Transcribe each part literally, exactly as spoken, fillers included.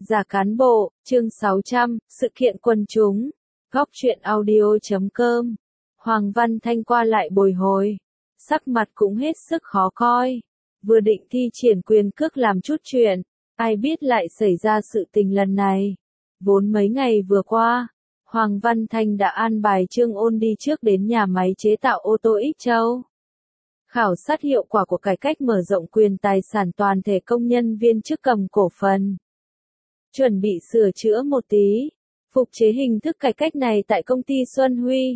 Giả cán bộ, chương sáu trăm, sự kiện quần chúng. Góc truyện audio chấm com. Hoàng Văn Thanh qua lại bồi hồi. Sắc mặt cũng hết sức khó coi. Vừa định thi triển quyền cước làm chút chuyện. Ai biết lại xảy ra sự tình lần này. Vốn mấy ngày vừa qua, Hoàng Văn Thanh đã an bài Trương Ôn đi trước đến nhà máy chế tạo ô tô Ích Châu. Khảo sát hiệu quả của cải cách mở rộng quyền tài sản toàn thể công nhân viên chức cầm cổ phần. Chuẩn bị sửa chữa một tí, phục chế hình thức cải cách này tại công ty Xuân Huy.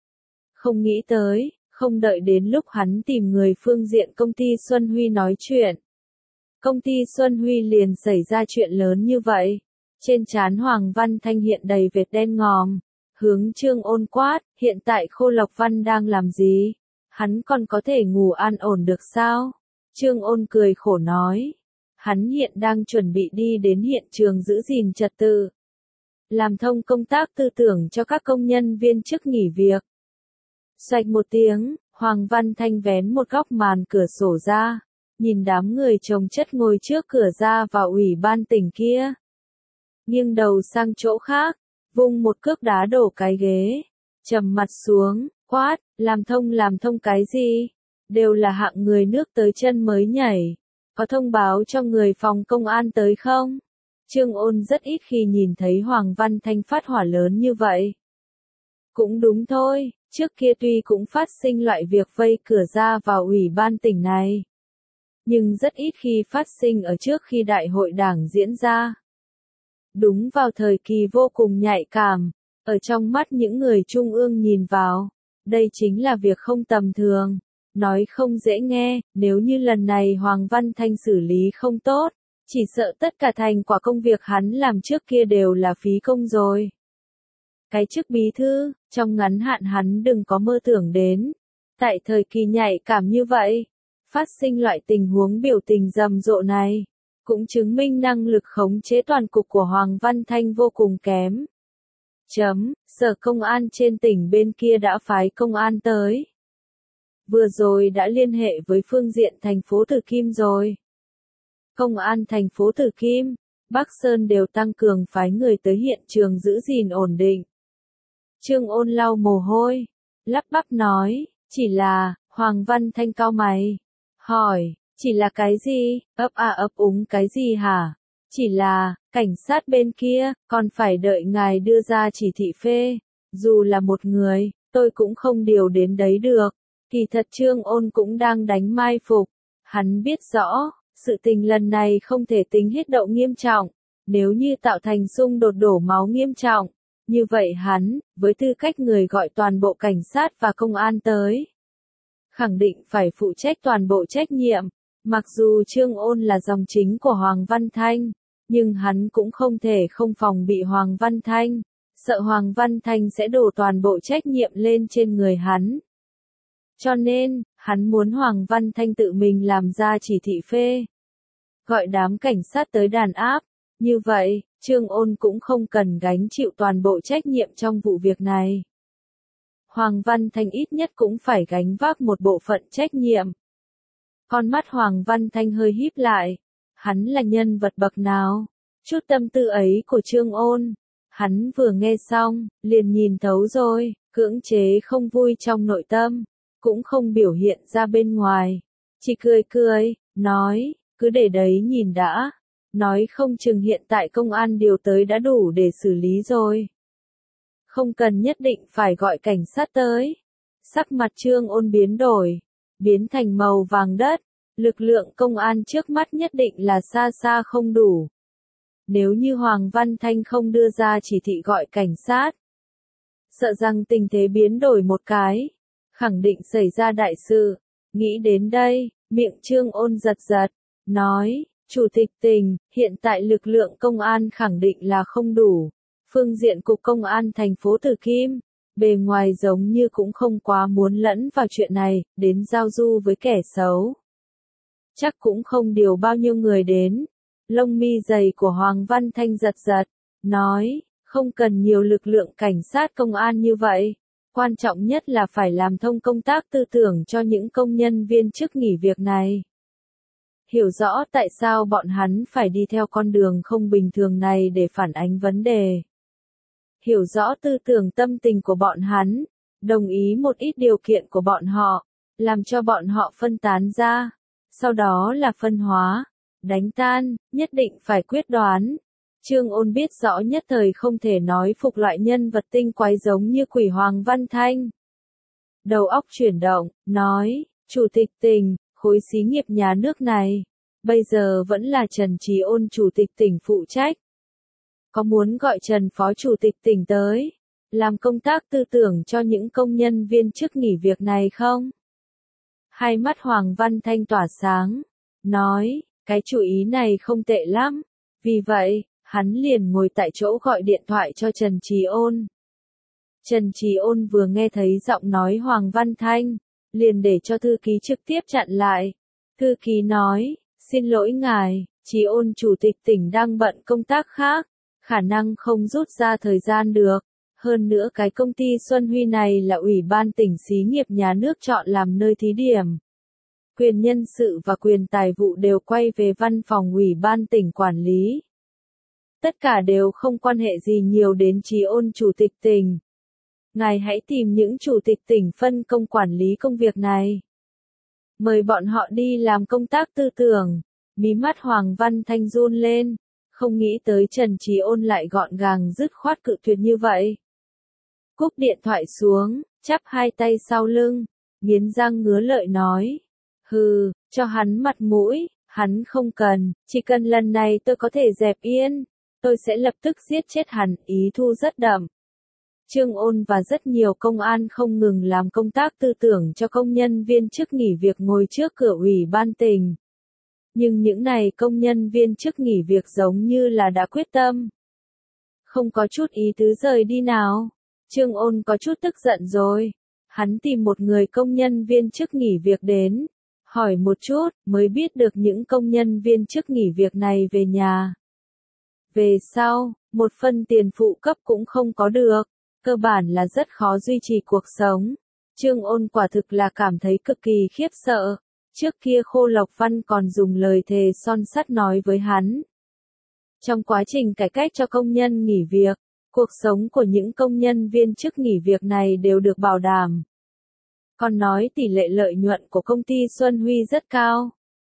Không nghĩ tới, không đợi đến lúc hắn tìm người phương diện công ty Xuân Huy nói chuyện. Công ty Xuân Huy liền xảy ra chuyện lớn như vậy. Trên trán Hoàng Văn Thanh hiện đầy vệt đen ngòm, hướng Trương Ôn quát, hiện tại Khô Lộc Văn đang làm gì? Hắn còn có thể ngủ an ổn được sao? Trương Ôn cười khổ nói. Hắn hiện đang chuẩn bị đi đến hiện trường giữ gìn trật tự. Làm thông công tác tư tưởng cho các công nhân viên chức nghỉ việc. Xoạch một tiếng, Hoàng Văn Thanh vén một góc màn cửa sổ ra, nhìn đám người chồng chất ngồi trước cửa ra vào ủy ban tỉnh kia. Nghiêng đầu sang chỗ khác, vung một cước đá đổ cái ghế, trầm mặt xuống, quát, làm thông làm thông cái gì? Đều là hạng người nước tới chân mới nhảy. Có thông báo cho người phòng công an tới không? Trương Ôn rất ít khi nhìn thấy Hoàng Văn Thanh phát hỏa lớn như vậy. Cũng đúng thôi, trước kia tuy cũng phát sinh loại việc vây cửa ra vào ủy ban tỉnh này. Nhưng rất ít khi phát sinh ở trước khi đại hội đảng diễn ra. Đúng vào thời kỳ vô cùng nhạy cảm, ở trong mắt những người trung ương nhìn vào, đây chính là việc không tầm thường. Nói không dễ nghe, nếu như lần này Hoàng Văn Thanh xử lý không tốt, chỉ sợ tất cả thành quả công việc hắn làm trước kia đều là phí công rồi. Cái chức bí thư, trong ngắn hạn hắn đừng có mơ tưởng đến. Tại thời kỳ nhạy cảm như vậy, phát sinh loại tình huống biểu tình rầm rộ này, cũng chứng minh năng lực khống chế toàn cục của Hoàng Văn Thanh vô cùng kém. Chấm, sở công an trên tỉnh bên kia đã phái công an tới. Vừa rồi đã liên hệ với phương diện thành phố Từ Kim rồi. Công an thành phố Từ Kim, Bắc Sơn đều tăng cường phái người tới hiện trường giữ gìn ổn định. Trương Ôn lau mồ hôi, lắp bắp nói, chỉ là, Hoàng Văn Thanh cau mày. Hỏi, chỉ là cái gì, ấp à ấp úng cái gì hả? Chỉ là, cảnh sát bên kia, còn phải đợi ngài đưa ra chỉ thị phê. Dù là một người, tôi cũng không điều đến đấy được. Kỳ thật Trương Ôn cũng đang đánh mai phục. Hắn biết rõ, sự tình lần này không thể tính hết độ nghiêm trọng. Nếu như tạo thành xung đột đổ máu nghiêm trọng, như vậy hắn, với tư cách người gọi toàn bộ cảnh sát và công an tới, khẳng định phải phụ trách toàn bộ trách nhiệm. Mặc dù Trương Ôn là dòng chính của Hoàng Văn Thanh, nhưng hắn cũng không thể không phòng bị Hoàng Văn Thanh, sợ Hoàng Văn Thanh sẽ đổ toàn bộ trách nhiệm lên trên người hắn. Cho nên, hắn muốn Hoàng Văn Thanh tự mình làm ra chỉ thị phê. Gọi đám cảnh sát tới đàn áp. Như vậy, Trương Ôn cũng không cần gánh chịu toàn bộ trách nhiệm trong vụ việc này. Hoàng Văn Thanh ít nhất cũng phải gánh vác một bộ phận trách nhiệm. Con mắt Hoàng Văn Thanh hơi híp lại. Hắn là nhân vật bậc nào? Chút tâm tư ấy của Trương Ôn, hắn vừa nghe xong, liền nhìn thấu rồi, cưỡng chế không vui trong nội tâm. Cũng không biểu hiện ra bên ngoài, chỉ cười cười, nói, cứ để đấy nhìn đã, nói không chừng hiện tại công an điều tới đã đủ để xử lý rồi. Không cần nhất định phải gọi cảnh sát tới. Sắc mặt Trương Ôn biến đổi, biến thành màu vàng đất, lực lượng công an trước mắt nhất định là xa xa không đủ. Nếu như Hoàng Văn Thanh không đưa ra chỉ thị gọi cảnh sát, sợ rằng tình thế biến đổi một cái. Khẳng định xảy ra đại sự. Nghĩ đến đây, miệng Trương Ôn giật giật, nói, Chủ tịch tỉnh, hiện tại lực lượng công an khẳng định là không đủ. Phương diện cục công an thành phố Từ Kim, bề ngoài giống như cũng không quá muốn lẫn vào chuyện này, đến giao du với kẻ xấu. Chắc cũng không điều bao nhiêu người đến. Lông mi dày của Hoàng Văn Thanh giật giật, nói, không cần nhiều lực lượng cảnh sát công an như vậy. Quan trọng nhất là phải làm thông công tác tư tưởng cho những công nhân viên chức nghỉ việc này. hiểu rõ tại sao bọn hắn phải đi theo con đường không bình thường này để phản ánh vấn đề. Hiểu rõ tư tưởng tâm tình của bọn hắn, đồng ý một ít điều kiện của bọn họ, làm cho bọn họ phân tán ra, sau đó là phân hóa, đánh tan, nhất định phải quyết đoán. Trương Ôn biết rõ nhất thời không thể nói phục loại nhân vật tinh quái giống như quỷ Hoàng Văn Thanh. Đầu óc chuyển động, nói, Chủ tịch tỉnh, khối xí nghiệp nhà nước này, bây giờ vẫn là Trần Trí Ôn Chủ tịch tỉnh phụ trách. Có muốn gọi Trần Phó Chủ tịch tỉnh tới, làm công tác tư tưởng cho những công nhân viên chức nghỉ việc này không? Hai mắt Hoàng Văn Thanh tỏa sáng, nói, cái chủ ý này không tệ lắm, vì vậy, hắn liền ngồi tại chỗ gọi điện thoại cho Trần Trí Ôn. Trần Trí Ôn vừa nghe thấy giọng nói Hoàng Văn Thanh, liền để cho thư ký trực tiếp chặn lại. Thư ký nói, xin lỗi ngài, Trí Ôn Chủ tịch tỉnh đang bận công tác khác, khả năng không rút ra thời gian được. Hơn nữa cái công ty Xuân Huy này là Ủy ban tỉnh xí nghiệp nhà nước chọn làm nơi thí điểm. Quyền nhân sự và quyền tài vụ đều quay về văn phòng Ủy ban tỉnh quản lý. Tất cả đều không quan hệ gì nhiều đến Trí Ôn Chủ tịch tỉnh. Ngài hãy tìm những chủ tịch tỉnh phân công quản lý công việc này. Mời bọn họ đi làm công tác tư tưởng. Mí mắt Hoàng Văn Thanh run lên, không nghĩ tới Trần Trí Ôn lại gọn gàng dứt khoát cự tuyệt như vậy. Cúp điện thoại xuống, chắp hai tay sau lưng, nghiến răng ngứa lợi nói. Hừ, cho hắn mặt mũi, hắn không cần, chỉ cần lần này tôi có thể dẹp yên, tôi sẽ lập tức giết chết hắn, ý thu rất đậm. Trương Ôn và rất nhiều công an không ngừng làm công tác tư tưởng cho công nhân viên chức nghỉ việc ngồi trước cửa Ủy ban tỉnh. Nhưng những này công nhân viên chức nghỉ việc giống như là đã quyết tâm. Không có chút ý tứ rời đi nào. Trương Ôn có chút tức giận rồi. Hắn tìm một người công nhân viên chức nghỉ việc đến. Hỏi một chút, mới biết được những công nhân viên chức nghỉ việc này về nhà. Về sau, một phần tiền phụ cấp cũng không có được. Cơ bản là rất khó duy trì cuộc sống. Trương Ôn quả thực là cảm thấy cực kỳ khiếp sợ. Trước kia Khô Lộc Văn còn dùng lời thề son sắt nói với hắn. Trong quá trình cải cách cho công nhân nghỉ việc, cuộc sống của những công nhân viên chức nghỉ việc này đều được bảo đảm. Còn nói tỷ lệ lợi nhuận của công ty Xuân Huy rất cao.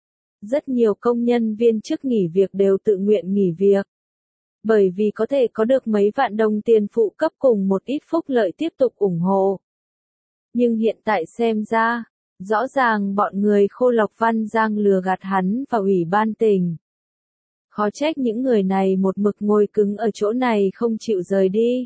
Rất nhiều công nhân viên chức nghỉ việc đều tự nguyện nghỉ việc. Bởi vì có thể có được mấy vạn đồng tiền phụ cấp cùng một ít phúc lợi tiếp tục ủng hộ. Nhưng hiện tại xem ra, rõ ràng bọn người Khô Lộc Văn Giang lừa gạt hắn và Ủy ban tỉnh. Khó trách những người này một mực ngồi cứng ở chỗ này không chịu rời đi.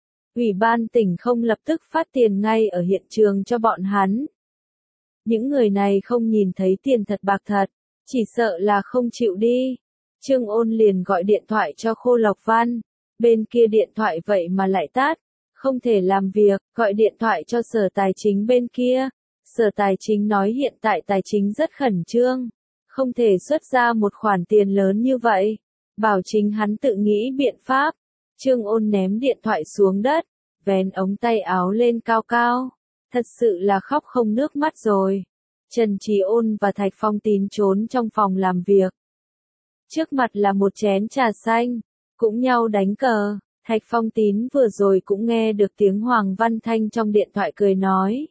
Ủy ban tỉnh không lập tức phát tiền ngay ở hiện trường cho bọn hắn. Những người này không nhìn thấy tiền thật bạc thật, chỉ sợ là không chịu đi. Trương Ôn liền gọi điện thoại cho Khô Lộc Văn, bên kia điện thoại vậy mà lại tắt, không thể làm việc, gọi điện thoại cho Sở Tài chính bên kia. Sở Tài chính nói hiện tại tài chính rất khẩn trương, không thể xuất ra một khoản tiền lớn như vậy, bảo chính hắn tự nghĩ biện pháp. Trương Ôn ném điện thoại xuống đất, vén ống tay áo lên cao cao, thật sự là khóc không nước mắt rồi. Trần Trí Ôn và Thạch Phong Tín trốn trong phòng làm việc. Trước mặt là một chén trà xanh, cũng nhau đánh cờ. Thạch Phong Tín vừa rồi cũng nghe được tiếng Hoàng Văn Thanh trong điện thoại cười nói.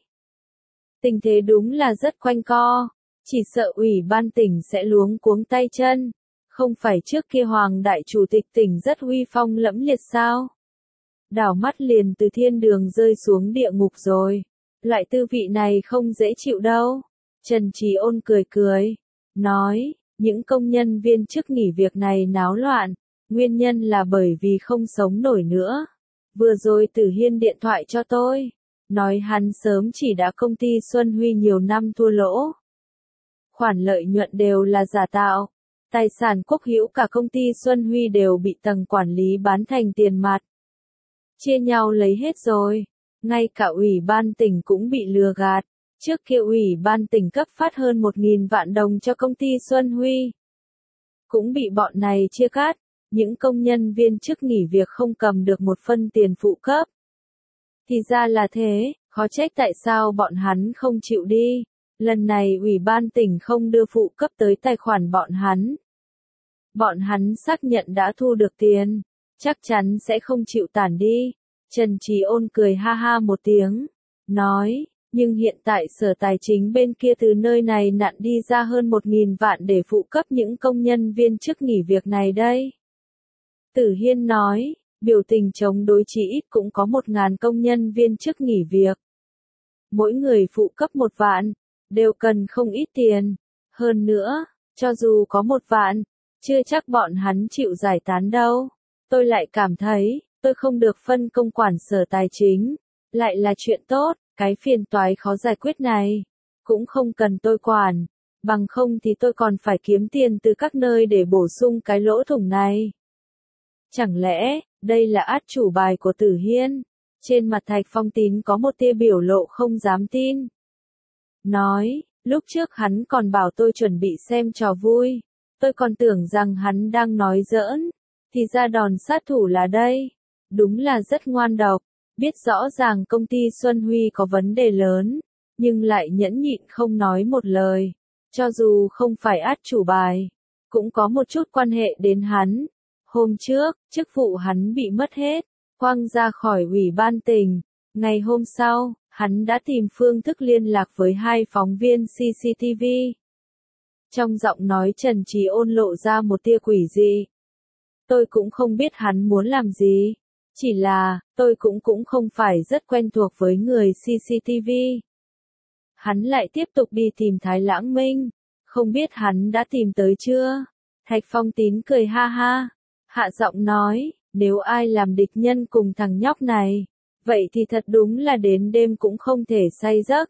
Tình thế đúng là rất quanh co, chỉ sợ Ủy ban tỉnh sẽ luống cuống tay chân. Không phải trước kia Hoàng Đại Chủ tịch tỉnh rất uy phong lẫm liệt sao? Đảo mắt liền từ thiên đường rơi xuống địa ngục rồi. Loại tư vị này không dễ chịu đâu. Trần Trí Ôn cười cười, nói, những công nhân viên chức nghỉ việc này náo loạn, nguyên nhân là bởi vì không sống nổi nữa. Vừa rồi Tử Hiên điện thoại cho tôi, nói hắn sớm chỉ đã công ty Xuân Huy nhiều năm thua lỗ. Khoản lợi nhuận đều là giả tạo, tài sản quốc hữu cả công ty Xuân Huy đều bị tầng quản lý bán thành tiền mặt. Chia nhau lấy hết rồi, ngay cả Ủy ban tỉnh cũng bị lừa gạt. Trước kia Ủy ban tỉnh cấp phát hơn một nghìn vạn đồng cho công ty Xuân Huy. Cũng bị bọn này chia cắt, những công nhân viên chức nghỉ việc không cầm được một phân tiền phụ cấp. Thì ra là thế, khó trách tại sao bọn hắn không chịu đi. Lần này ủy ban tỉnh không đưa phụ cấp tới tài khoản bọn hắn. Bọn hắn xác nhận đã thu được tiền, chắc chắn sẽ không chịu tản đi. Trần Trí Ôn cười ha ha một tiếng, nói, nhưng hiện tại sở tài chính bên kia từ nơi này nặn đi ra hơn một nghìn vạn để phụ cấp những công nhân viên chức nghỉ việc này đây. Tử Hiên nói, biểu tình chống đối chỉ ít cũng có một ngàn công nhân viên chức nghỉ việc. Mỗi người phụ cấp một vạn, đều cần không ít tiền. Hơn nữa, cho dù có một vạn, chưa chắc bọn hắn chịu giải tán đâu. Tôi lại cảm thấy, tôi không được phân công quản sở tài chính, lại là chuyện tốt, cái phiền toái khó giải quyết này, cũng không cần tôi quản, bằng không thì tôi còn phải kiếm tiền từ các nơi để bổ sung cái lỗ thủng này. Chẳng lẽ, đây là át chủ bài của Tử Hiên? Trên mặt Thạch Phong Tín có một tia biểu lộ không dám tin. Nói, lúc trước hắn còn bảo tôi chuẩn bị xem trò vui, tôi còn tưởng rằng hắn đang nói giỡn, thì ra đòn sát thủ là đây. Đúng là rất ngoan độc, biết rõ ràng công ty Xuân Huy có vấn đề lớn, nhưng lại nhẫn nhịn không nói một lời, cho dù không phải át chủ bài, cũng có một chút quan hệ đến hắn. Hôm trước, chức vụ hắn bị mất hết, quăng ra khỏi ủy ban tỉnh. Ngày hôm sau, hắn đã tìm phương thức liên lạc với hai phóng viên xê xê tê vê. Trong giọng nói Trần Trí Ôn lộ ra một tia quỷ dị. Tôi cũng không biết hắn muốn làm gì. Chỉ là, tôi cũng cũng không phải rất quen thuộc với người xê xê tê vê. Hắn lại tiếp tục đi tìm Thái Lãng Minh. Không biết hắn đã tìm tới chưa? Thạch Phong Tín cười ha ha. Hạ giọng nói, nếu ai làm địch nhân cùng thằng nhóc này, vậy thì thật đúng là đến đêm cũng không thể say giấc.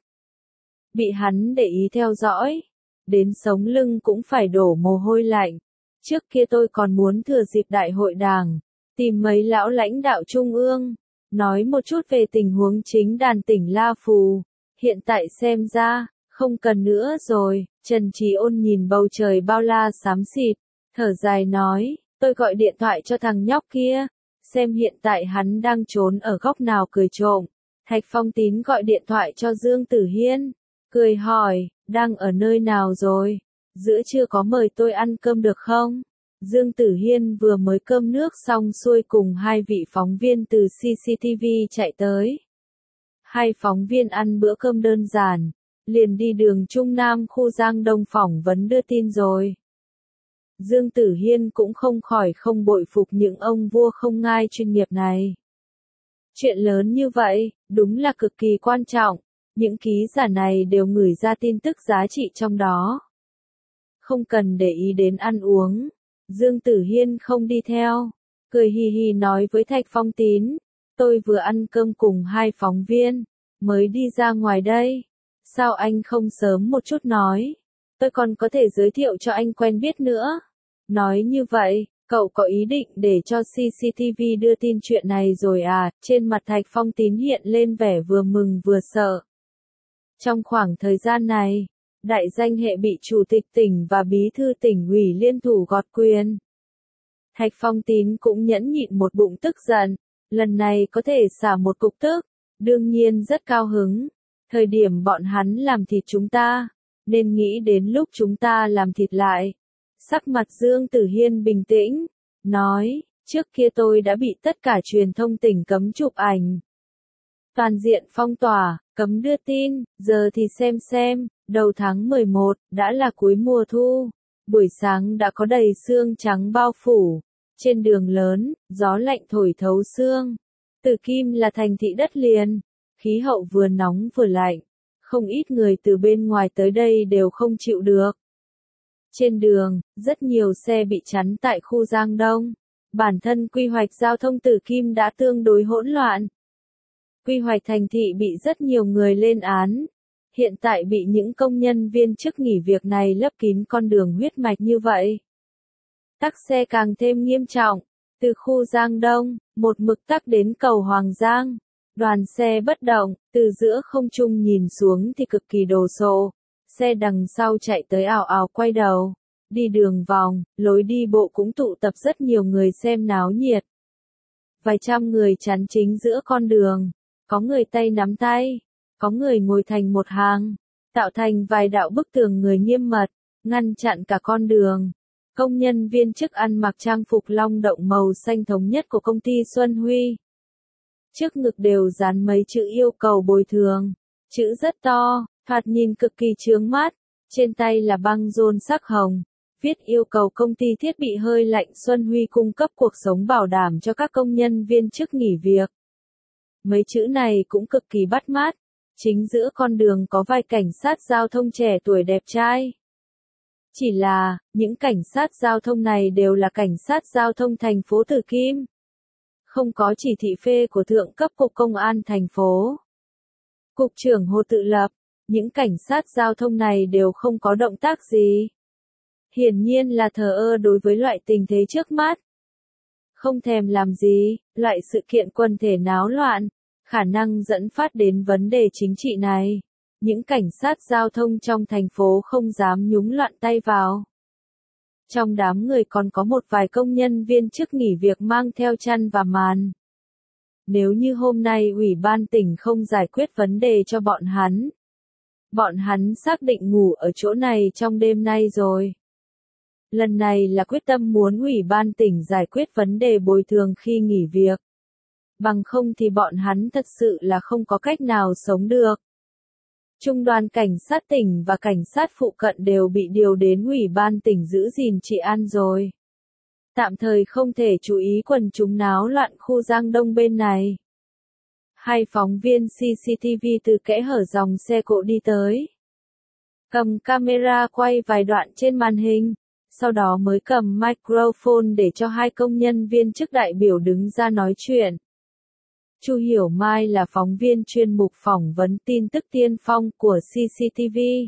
Bị hắn để ý theo dõi, đến sống lưng cũng phải đổ mồ hôi lạnh. Trước kia tôi còn muốn thừa dịp đại hội đảng, tìm mấy lão lãnh đạo trung ương, nói một chút về tình huống chính đàn tỉnh La Phù. Hiện tại xem ra, không cần nữa rồi. Trần Trí Ôn nhìn bầu trời bao la xám xịt, thở dài nói, tôi gọi điện thoại cho thằng nhóc kia, xem hiện tại hắn đang trốn ở góc nào cười trộm. Thạch Phong Tín gọi điện thoại cho Dương Tử Hiên, cười hỏi, đang ở nơi nào rồi? Giữa trưa có mời tôi ăn cơm được không? Dương Tử Hiên vừa mới cơm nước xong xuôi cùng hai vị phóng viên từ xê xê tê vê chạy tới. Hai phóng viên ăn bữa cơm đơn giản, liền đi đường Trung Nam khu Giang Đông phỏng vấn đưa tin rồi. Dương Tử Hiên cũng không khỏi không bội phục những ông vua không ngai chuyên nghiệp này. Chuyện lớn như vậy, đúng là cực kỳ quan trọng, những ký giả này đều ngửi ra tin tức giá trị trong đó. Không cần để ý đến ăn uống, Dương Tử Hiên không đi theo, cười hì hì nói với Thạch Phong Tín, tôi vừa ăn cơm cùng hai phóng viên, mới đi ra ngoài đây, sao anh không sớm một chút nói, tôi còn có thể giới thiệu cho anh quen biết nữa. Nói như vậy, cậu có ý định để cho xê xê tê vê đưa tin chuyện này rồi à? Trên mặt Thạch Phong Tín hiện lên vẻ vừa mừng vừa sợ. Trong khoảng thời gian này, đại danh hệ bị chủ tịch tỉnh và bí thư tỉnh ủy liên thủ gọt quyền. Thạch Phong Tín cũng nhẫn nhịn một bụng tức giận, lần này có thể xả một cục tức, đương nhiên rất cao hứng. Thời điểm bọn hắn làm thịt chúng ta, nên nghĩ đến lúc chúng ta làm thịt lại. Sắc mặt Dương Tử Hiên bình tĩnh, nói, trước kia tôi đã bị tất cả truyền thông tỉnh cấm chụp ảnh. Toàn diện phong tỏa, cấm đưa tin, giờ thì xem xem, đầu tháng mười một, đã là cuối mùa thu, buổi sáng đã có đầy sương trắng bao phủ, trên đường lớn, gió lạnh thổi thấu xương. Từ Kim là thành thị đất liền, khí hậu vừa nóng vừa lạnh, không ít người từ bên ngoài tới đây đều không chịu được. Trên đường, rất nhiều xe bị chắn tại khu Giang Đông. Bản thân quy hoạch giao thông Từ Kim đã tương đối hỗn loạn. Quy hoạch thành thị bị rất nhiều người lên án. Hiện tại bị những công nhân viên chức nghỉ việc này lấp kín con đường huyết mạch như vậy. Tắc xe càng thêm nghiêm trọng. Từ khu Giang Đông, một mực tắc đến cầu Hoàng Giang. Đoàn xe bất động, từ giữa không trung nhìn xuống thì cực kỳ đồ sộ. Xe đằng sau chạy tới ào ào quay đầu, đi đường vòng, lối đi bộ cũng tụ tập rất nhiều người xem náo nhiệt. Vài trăm người chắn chính giữa con đường, có người tay nắm tay, có người ngồi thành một hàng, tạo thành vài đạo bức tường người nghiêm mật, ngăn chặn cả con đường. Công nhân viên chức ăn mặc trang phục long động màu xanh thống nhất của công ty Xuân Huy. Trước ngực đều dán mấy chữ yêu cầu bồi thường. Chữ rất to, thoạt nhìn cực kỳ chướng mắt. Trên tay là băng rôn sắc hồng. Viết yêu cầu công ty thiết bị hơi lạnh Xuân Huy cung cấp cuộc sống bảo đảm cho các công nhân viên chức nghỉ việc. Mấy chữ này cũng cực kỳ bắt mắt. Chính giữa con đường có vài cảnh sát giao thông trẻ tuổi đẹp trai. Chỉ là, những cảnh sát giao thông này đều là cảnh sát giao thông thành phố Từ Kim. Không có chỉ thị phê của thượng cấp cục công an thành phố. Cục trưởng Hồ tự lập, những cảnh sát giao thông này đều không có động tác gì. Hiển nhiên là thờ ơ đối với loại tình thế trước mắt. Không thèm làm gì, loại sự kiện quần thể náo loạn, khả năng dẫn phát đến vấn đề chính trị này. Những cảnh sát giao thông trong thành phố không dám nhúng loạn tay vào. Trong đám người còn có một vài công nhân viên chức nghỉ việc mang theo chăn và màn. Nếu như hôm nay ủy ban tỉnh không giải quyết vấn đề cho bọn hắn, bọn hắn xác định ngủ ở chỗ này trong đêm nay rồi. Lần này là quyết tâm muốn ủy ban tỉnh giải quyết vấn đề bồi thường khi nghỉ việc. Bằng không thì bọn hắn thật sự là không có cách nào sống được. Trung đoàn cảnh sát tỉnh và cảnh sát phụ cận đều bị điều đến ủy ban tỉnh giữ gìn trị an rồi. Tạm thời không thể chú ý quần chúng náo loạn khu Giang Đông bên này. Hai phóng viên xê xê tê vê từ kẽ hở dòng xe cộ đi tới. Cầm camera quay vài đoạn trên màn hình, sau đó mới cầm microphone để cho hai công nhân viên chức đại biểu đứng ra nói chuyện. Chu Hiểu Mai là phóng viên chuyên mục phỏng vấn tin tức tiên phong của xê xê tê vê.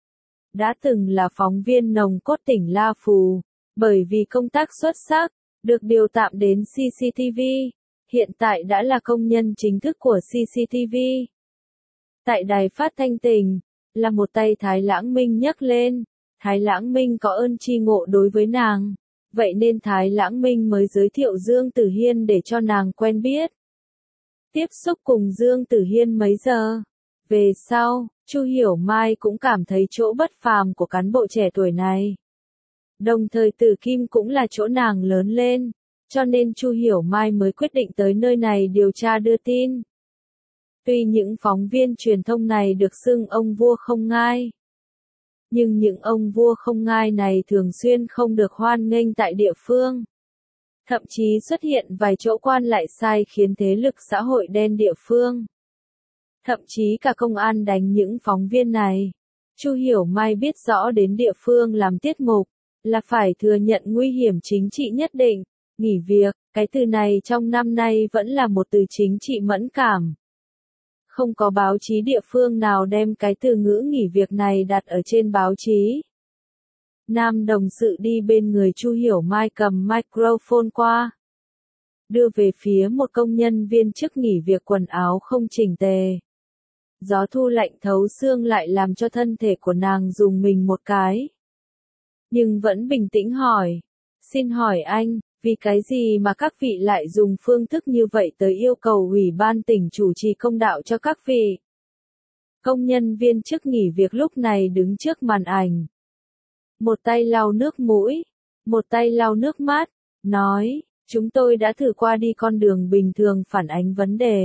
Đã từng là phóng viên nòng cốt tỉnh La Phù, bởi vì công tác xuất sắc, được điều tạm đến xê xê tê vê, hiện tại đã là công nhân chính thức của xê xê tê vê. Tại đài phát thanh tỉnh, là một tay Thái Lãng Minh nhấc lên, Thái Lãng Minh có ơn tri ngộ đối với nàng, vậy nên Thái Lãng Minh mới giới thiệu Dương Tử Hiên để cho nàng quen biết. Tiếp xúc cùng Dương Tử Hiên mấy giờ. Về sau, Chu Hiểu Mai cũng cảm thấy chỗ bất phàm của cán bộ trẻ tuổi này. Đồng thời Từ Kim cũng là chỗ nàng lớn lên, cho nên Chu Hiểu Mai mới quyết định tới nơi này điều tra đưa tin. Tuy những phóng viên truyền thông này được xưng ông vua không ngai, nhưng những ông vua không ngai này thường xuyên không được hoan nghênh tại địa phương. Thậm chí xuất hiện vài chỗ quan lại sai khiến thế lực xã hội đen địa phương. Thậm chí cả công an đánh những phóng viên này. Chu Hiểu Mai biết rõ đến địa phương làm tiết mục, là phải thừa nhận nguy hiểm chính trị nhất định. Nghỉ việc, cái từ này trong năm nay vẫn là một từ chính trị mẫn cảm. Không có báo chí địa phương nào đem cái từ ngữ nghỉ việc này đặt ở trên báo chí. Nam đồng sự đi bên người Chu Hiểu Mai cầm microphone qua. Đưa về phía một công nhân viên chức nghỉ việc quần áo không chỉnh tề. Gió thu lạnh thấu xương lại làm cho thân thể của nàng rùng mình một cái. Nhưng vẫn bình tĩnh hỏi. Xin hỏi anh, vì cái gì mà các vị lại dùng phương thức như vậy tới yêu cầu ủy ban tỉnh chủ trì công đạo cho các vị? Công nhân viên chức nghỉ việc lúc này đứng trước màn ảnh. Một tay lau nước mũi, một tay lau nước mắt, nói, chúng tôi đã thử qua đi con đường bình thường phản ánh vấn đề.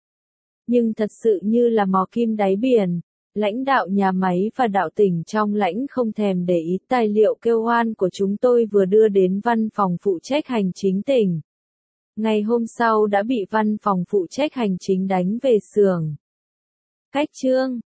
Nhưng thật sự như là mò kim đáy biển, lãnh đạo nhà máy và đạo tỉnh trong lãnh không thèm để ý tài liệu kêu oan của chúng tôi vừa đưa đến văn phòng phụ trách hành chính tỉnh. Ngày hôm sau đã bị văn phòng phụ trách hành chính đánh về xưởng. Cách chương